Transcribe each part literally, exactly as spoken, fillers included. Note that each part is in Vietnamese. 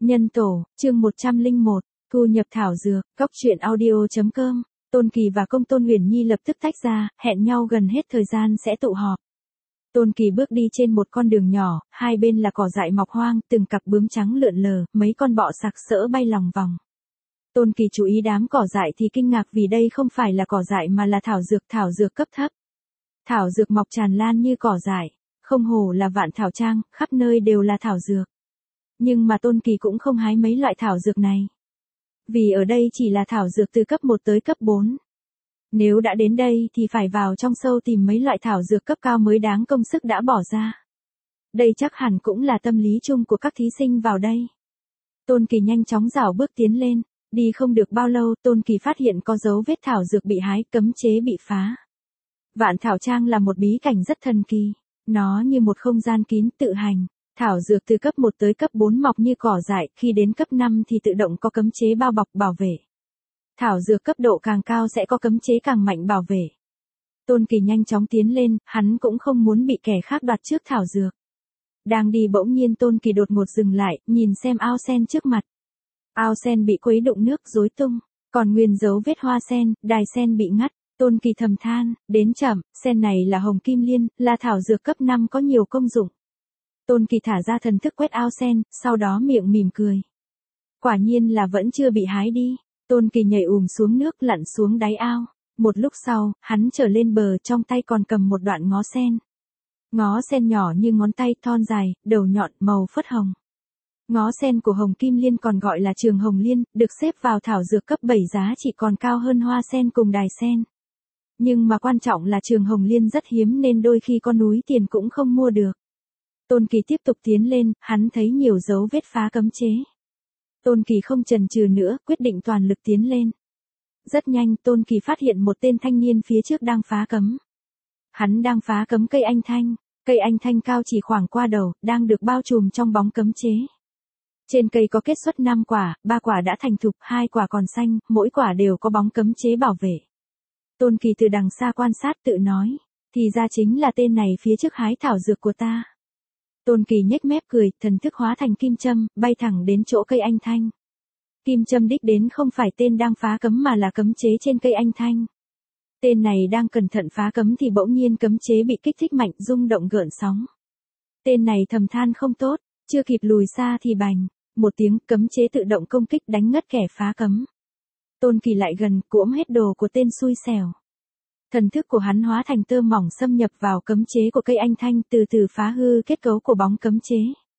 Nhân tổ, chương một trăm lẻ một, thu nhập thảo dược, góc truyện audio.com, Tôn Kỳ và công Tôn Huyền Nhi lập tức tách ra, hẹn nhau gần hết thời gian sẽ tụ họp. Tôn Kỳ bước đi trên một con đường nhỏ, hai bên là cỏ dại mọc hoang, từng cặp bướm trắng lượn lờ, mấy con bọ sặc sỡ bay lòng vòng. Tôn Kỳ chú ý đám cỏ dại thì kinh ngạc vì đây không phải là cỏ dại mà là thảo dược, thảo dược cấp thấp. Thảo dược mọc tràn lan như cỏ dại, không hổ là Vạn Thảo Trang, khắp nơi đều là thảo dược. Nhưng mà Tôn Kỳ cũng không hái mấy loại thảo dược này. Vì ở đây chỉ là thảo dược từ cấp một tới cấp bốn. Nếu đã đến đây thì phải vào trong sâu tìm mấy loại thảo dược cấp cao mới đáng công sức đã bỏ ra. Đây chắc hẳn cũng là tâm lý chung của các thí sinh vào đây. Tôn Kỳ nhanh chóng rảo bước tiến lên, đi không được bao lâu Tôn Kỳ phát hiện có dấu vết thảo dược bị hái, cấm chế bị phá. Vạn Thảo Trang là một bí cảnh rất thần kỳ, nó như một không gian kín tự hành. Thảo dược từ cấp một tới cấp bốn mọc như cỏ dại, khi đến cấp năm thì tự động có cấm chế bao bọc bảo vệ. Thảo dược cấp độ càng cao sẽ có cấm chế càng mạnh bảo vệ. Tôn Kỳ nhanh chóng tiến lên, hắn cũng không muốn bị kẻ khác đoạt trước thảo dược. Đang đi bỗng nhiên Tôn Kỳ đột ngột dừng lại, nhìn xem ao sen trước mặt. Ao sen bị quấy đụng nước rối tung, còn nguyên dấu vết hoa sen, đài sen bị ngắt. Tôn Kỳ thầm than, đến chậm, sen này là hồng kim liên, là thảo dược cấp năm có nhiều công dụng. Tôn Kỳ thả ra thần thức quét ao sen, sau đó miệng mỉm cười. Quả nhiên là vẫn chưa bị hái đi. Tôn Kỳ nhảy ùm xuống nước lặn xuống đáy ao. Một lúc sau, hắn trở lên bờ trong tay còn cầm một đoạn ngó sen. Ngó sen nhỏ như ngón tay thon dài, đầu nhọn màu phớt hồng. Ngó sen của hồng kim liên còn gọi là trường hồng liên, được xếp vào thảo dược cấp bảy giá trị còn cao hơn hoa sen cùng đài sen. Nhưng mà quan trọng là trường hồng liên rất hiếm nên đôi khi có núi tiền cũng không mua được. Tôn Kỳ tiếp tục tiến lên, hắn thấy nhiều dấu vết phá cấm chế. Tôn Kỳ không chần chừ nữa, quyết định toàn lực tiến lên. Rất nhanh Tôn Kỳ phát hiện một tên thanh niên phía trước đang phá cấm. Hắn đang phá cấm cây anh thanh, cây anh thanh cao chỉ khoảng qua đầu, đang được bao trùm trong bóng cấm chế. Trên cây có kết xuất năm quả, ba quả đã thành thục, hai quả còn xanh, mỗi quả đều có bóng cấm chế bảo vệ. Tôn Kỳ từ đằng xa quan sát tự nói, thì ra chính là tên này phía trước hái thảo dược của ta. Tôn Kỳ nhếch mép cười, thần thức hóa thành kim châm, bay thẳng đến chỗ cây anh thanh. Kim châm đích đến không phải tên đang phá cấm mà là cấm chế trên cây anh thanh. Tên này đang cẩn thận phá cấm thì bỗng nhiên cấm chế bị kích thích mạnh, rung động gợn sóng. Tên này thầm than không tốt, chưa kịp lùi xa thì bành, một tiếng cấm chế tự động công kích đánh ngất kẻ phá cấm. Tôn Kỳ lại gần, cuỗm hết đồ của tên xui xẻo. Thần thức của hắn hóa thành tơ mỏng xâm nhập vào cấm chế của cây anh thanh, từ từ phá hư kết cấu của bóng cấm chế.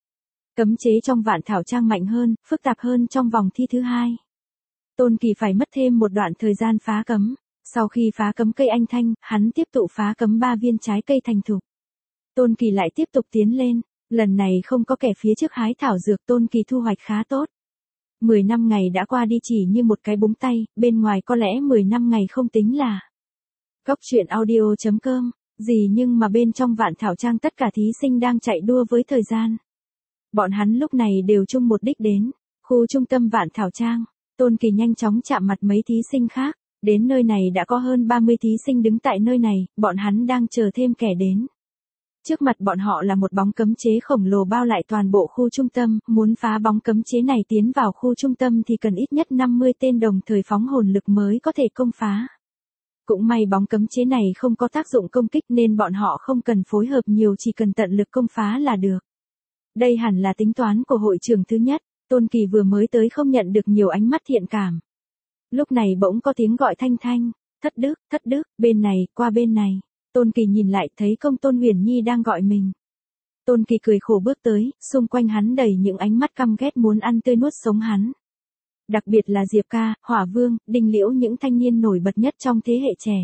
Cấm chế trong Vạn Thảo Trang mạnh hơn, phức tạp hơn trong vòng thi thứ hai. Tôn Kỳ phải mất thêm một đoạn thời gian phá cấm. Sau khi phá cấm cây anh thanh, hắn tiếp tục phá cấm ba viên trái cây thành thục. Tôn Kỳ lại tiếp tục tiến lên, lần này không có kẻ phía trước hái thảo dược, Tôn Kỳ thu hoạch khá tốt. mười năm ngày đã qua đi chỉ như một cái búng tay, bên ngoài có lẽ mười năm ngày không tính là. Góc truyện audio.com, gì nhưng mà bên trong Vạn Thảo Trang tất cả thí sinh đang chạy đua với thời gian. Bọn hắn lúc này đều chung một đích đến, khu trung tâm Vạn Thảo Trang. Tôn Kỳ nhanh chóng chạm mặt mấy thí sinh khác, đến nơi này đã có hơn ba mươi thí sinh đứng tại nơi này, bọn hắn đang chờ thêm kẻ đến. Trước mặt bọn họ là một bóng cấm chế khổng lồ bao lại toàn bộ khu trung tâm, muốn phá bóng cấm chế này tiến vào khu trung tâm thì cần ít nhất năm mươi tên đồng thời phóng hồn lực mới có thể công phá. Cũng may bóng cấm chế này không có tác dụng công kích nên bọn họ không cần phối hợp nhiều, chỉ cần tận lực công phá là được. Đây hẳn là tính toán của hội trưởng thứ nhất, Tôn Kỳ vừa mới tới không nhận được nhiều ánh mắt thiện cảm. Lúc này bỗng có tiếng gọi thanh thanh, thất đức, thất đức, bên này, qua bên này. Tôn Kỳ nhìn lại thấy công Tôn Huyền Nhi đang gọi mình. Tôn Kỳ cười khổ bước tới, xung quanh hắn đầy những ánh mắt căm ghét muốn ăn tươi nuốt sống hắn. Đặc biệt là Diệp Ca, Hỏa Vương, Đinh Liễu, những thanh niên nổi bật nhất trong thế hệ trẻ.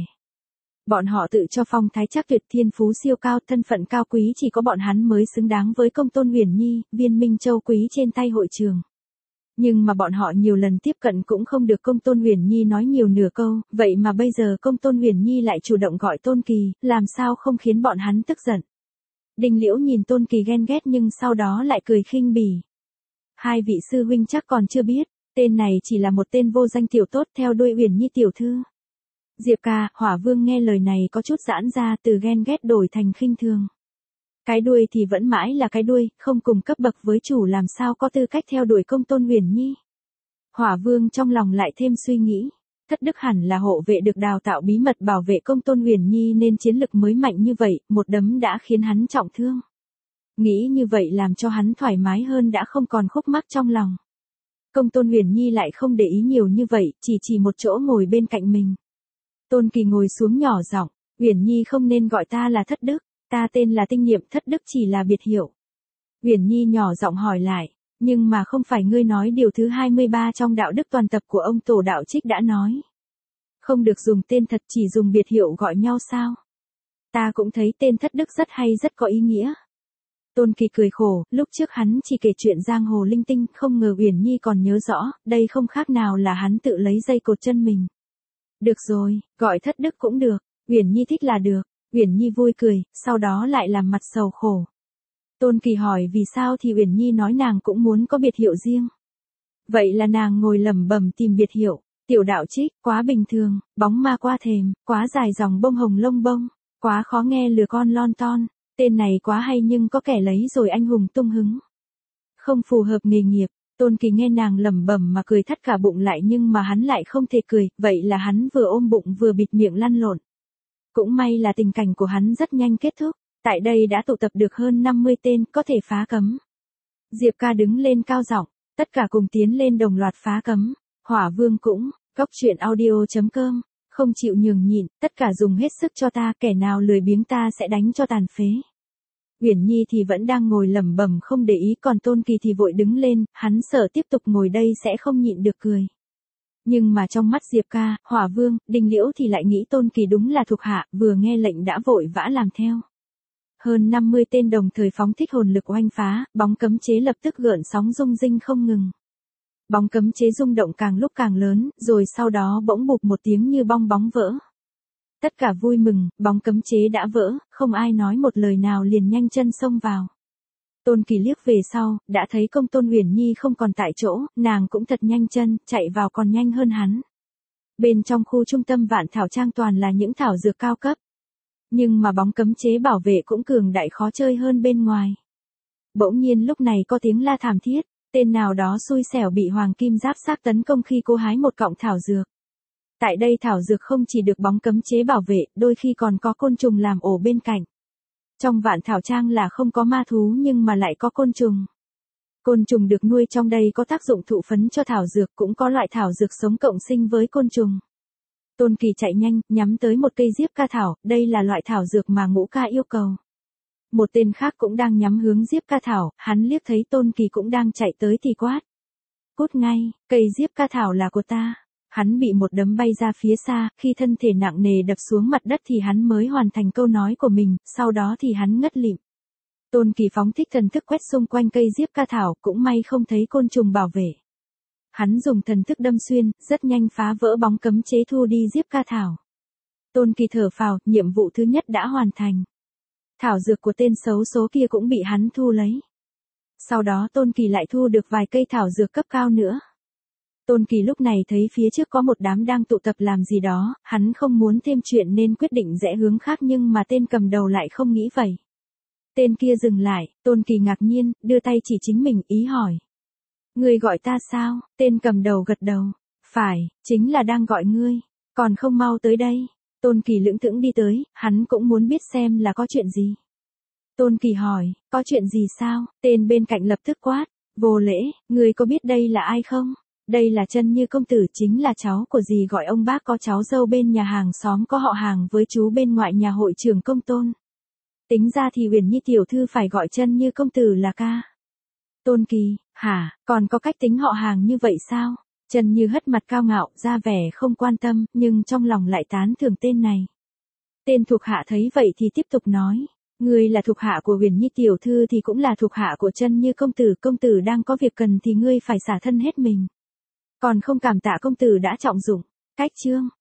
Bọn họ tự cho phong thái chắc tuyệt, thiên phú siêu cao, thân phận cao quý, chỉ có bọn hắn mới xứng đáng với công Tôn Huyền Nhi, viên minh châu quý trên tay hội trường. Nhưng mà bọn họ nhiều lần tiếp cận cũng không được công Tôn Huyền Nhi nói nhiều nửa câu, vậy mà bây giờ công Tôn Huyền Nhi lại chủ động gọi Tôn Kỳ, làm sao không khiến bọn hắn tức giận. Đinh Liễu nhìn Tôn Kỳ ghen ghét nhưng sau đó lại cười khinh bỉ. Hai vị sư huynh chắc còn chưa biết, tên này chỉ là một tên vô danh tiểu tốt theo đuôi Huyền Nhi tiểu thư. Diệp Ca, Hỏa Vương nghe lời này có chút giãn ra, từ ghen ghét đổi thành khinh thường. Cái đuôi thì vẫn mãi là cái đuôi, không cùng cấp bậc với chủ làm sao có tư cách theo đuổi công tôn Uyển Nhi. Hỏa Vương trong lòng lại thêm suy nghĩ. Thất Đức hẳn là hộ vệ được đào tạo bí mật bảo vệ công tôn Uyển Nhi nên chiến lực mới mạnh như vậy, một đấm đã khiến hắn trọng thương. Nghĩ như vậy làm cho hắn thoải mái hơn đã không còn khúc mắc trong lòng. Công tôn Uyển Nhi lại không để ý nhiều như vậy, chỉ chỉ một chỗ ngồi bên cạnh mình. Tôn Kỳ ngồi xuống nhỏ giọng, Uyển Nhi không nên gọi ta là Thất Đức, ta tên là Tinh Niệm, Thất Đức chỉ là biệt hiệu. Uyển Nhi nhỏ giọng hỏi lại, nhưng mà không phải ngươi nói điều thứ hai mươi ba trong đạo đức toàn tập của ông Tổ Đạo Trích đã nói. Không được dùng tên thật, chỉ dùng biệt hiệu gọi nhau sao? Ta cũng thấy tên Thất Đức rất hay, rất có ý nghĩa. Tôn Kỳ cười khổ, lúc trước hắn chỉ kể chuyện giang hồ linh tinh, không ngờ Uyển Nhi còn nhớ rõ, đây không khác nào là hắn tự lấy dây cột chân mình. Được rồi, gọi Thất Đức cũng được, Uyển Nhi thích là được. Uyển Nhi vui cười, sau đó lại làm mặt sầu khổ. Tôn Kỳ hỏi vì sao thì Uyển Nhi nói nàng cũng muốn có biệt hiệu riêng. Vậy là nàng ngồi lẩm bẩm tìm biệt hiệu, Tiểu Đạo Trích, quá bình thường, bóng ma qua thềm, quá dài dòng bông hồng lông bông, quá khó nghe lừa con lon ton, tên này quá hay nhưng có kẻ lấy rồi anh hùng tung hứng. Không phù hợp nghề nghiệp. Tôn Kỳ nghe nàng lẩm bẩm mà cười thắt cả bụng lại nhưng mà hắn lại không thể cười, vậy là hắn vừa ôm bụng vừa bịt miệng lăn lộn. Cũng may là tình cảnh của hắn rất nhanh kết thúc, tại đây đã tụ tập được hơn năm mươi tên, có thể phá cấm. Diệp Ca đứng lên cao giọng, tất cả cùng tiến lên đồng loạt phá cấm. Hỏa Vương cũng, Cốc Truyện Audio chấm com, không chịu nhường nhịn, tất cả dùng hết sức cho ta, kẻ nào lười biếng ta sẽ đánh cho tàn phế. Uyển Nhi thì vẫn đang ngồi lẩm bẩm không để ý, còn Tôn Kỳ thì vội đứng lên, hắn sợ tiếp tục ngồi đây sẽ không nhịn được cười. Nhưng mà trong mắt Diệp Ca, Hỏa Vương, Đinh Liễu thì lại nghĩ Tôn Kỳ đúng là thuộc hạ, vừa nghe lệnh đã vội vã làm theo. Hơn năm mươi tên đồng thời phóng thích hồn lực oanh phá, bóng cấm chế lập tức gợn sóng rung rinh không ngừng. Bóng cấm chế rung động càng lúc càng lớn, rồi sau đó bỗng bụp một tiếng như bong bóng vỡ. Tất cả vui mừng, bóng cấm chế đã vỡ, không ai nói một lời nào liền nhanh chân xông vào. Tôn Kỳ liếc về sau, đã thấy công tôn Uyển Nhi không còn tại chỗ, nàng cũng thật nhanh chân, chạy vào còn nhanh hơn hắn. Bên trong khu trung tâm Vạn Thảo Trang toàn là những thảo dược cao cấp. Nhưng mà bóng cấm chế bảo vệ cũng cường đại khó chơi hơn bên ngoài. Bỗng nhiên lúc này có tiếng la thảm thiết, tên nào đó xui xẻo bị Hoàng Kim Giáp Xác tấn công khi cô hái một cọng thảo dược. Tại đây thảo dược không chỉ được bóng cấm chế bảo vệ, đôi khi còn có côn trùng làm ổ bên cạnh. Trong Vạn Thảo Trang là không có ma thú nhưng mà lại có côn trùng. Côn trùng được nuôi trong đây có tác dụng thụ phấn cho thảo dược, cũng có loại thảo dược sống cộng sinh với côn trùng. Tôn Kỳ chạy nhanh, nhắm tới một cây Diếp Ca Thảo, đây là loại thảo dược mà Ngũ Ca yêu cầu. Một tên khác cũng đang nhắm hướng Diếp Ca Thảo, hắn liếc thấy Tôn Kỳ cũng đang chạy tới thì quát. Cút ngay, cây Diếp Ca Thảo là của ta. Hắn bị một đấm bay ra phía xa, khi thân thể nặng nề đập xuống mặt đất thì hắn mới hoàn thành câu nói của mình, sau đó thì hắn ngất lịm. Tôn Kỳ phóng thích thần thức quét xung quanh cây Diếp Ca Thảo, cũng may không thấy côn trùng bảo vệ. Hắn dùng thần thức đâm xuyên, rất nhanh phá vỡ bóng cấm chế thu đi Diếp Ca Thảo. Tôn Kỳ thở phào, nhiệm vụ thứ nhất đã hoàn thành. Thảo dược của tên xấu số kia cũng bị hắn thu lấy. Sau đó Tôn Kỳ lại thu được vài cây thảo dược cấp cao nữa. Tôn Kỳ lúc này thấy phía trước có một đám đang tụ tập làm gì đó, hắn không muốn thêm chuyện nên quyết định rẽ hướng khác nhưng mà tên cầm đầu lại không nghĩ vậy. Tên kia dừng lại, Tôn Kỳ ngạc nhiên, đưa tay chỉ chính mình, ý hỏi. Ngươi gọi ta sao? Tên cầm đầu gật đầu. Phải, chính là đang gọi ngươi. Còn không mau tới đây. Tôn Kỳ lững thững đi tới, hắn cũng muốn biết xem là có chuyện gì. Tôn Kỳ hỏi, có chuyện gì sao? Tên bên cạnh lập tức quát. Vô lễ, ngươi có biết đây là ai không? Đây là Chân Như công tử, chính là cháu của dì gọi ông bác có cháu dâu bên nhà hàng xóm có họ hàng với chú bên ngoại nhà hội trưởng công tôn. Tính ra thì Uyển Nhi tiểu thư phải gọi Chân Như công tử là ca. Tôn Kỳ, hả, còn có cách tính họ hàng như vậy sao? Chân Như hất mặt cao ngạo, ra vẻ không quan tâm, nhưng trong lòng lại tán thưởng tên này. Tên thuộc hạ thấy vậy thì tiếp tục nói, ngươi là thuộc hạ của Uyển Nhi tiểu thư thì cũng là thuộc hạ của Chân Như công tử, công tử đang có việc cần thì ngươi phải xả thân hết mình. Còn không cảm tạ công tử đã trọng dụng. Cách chương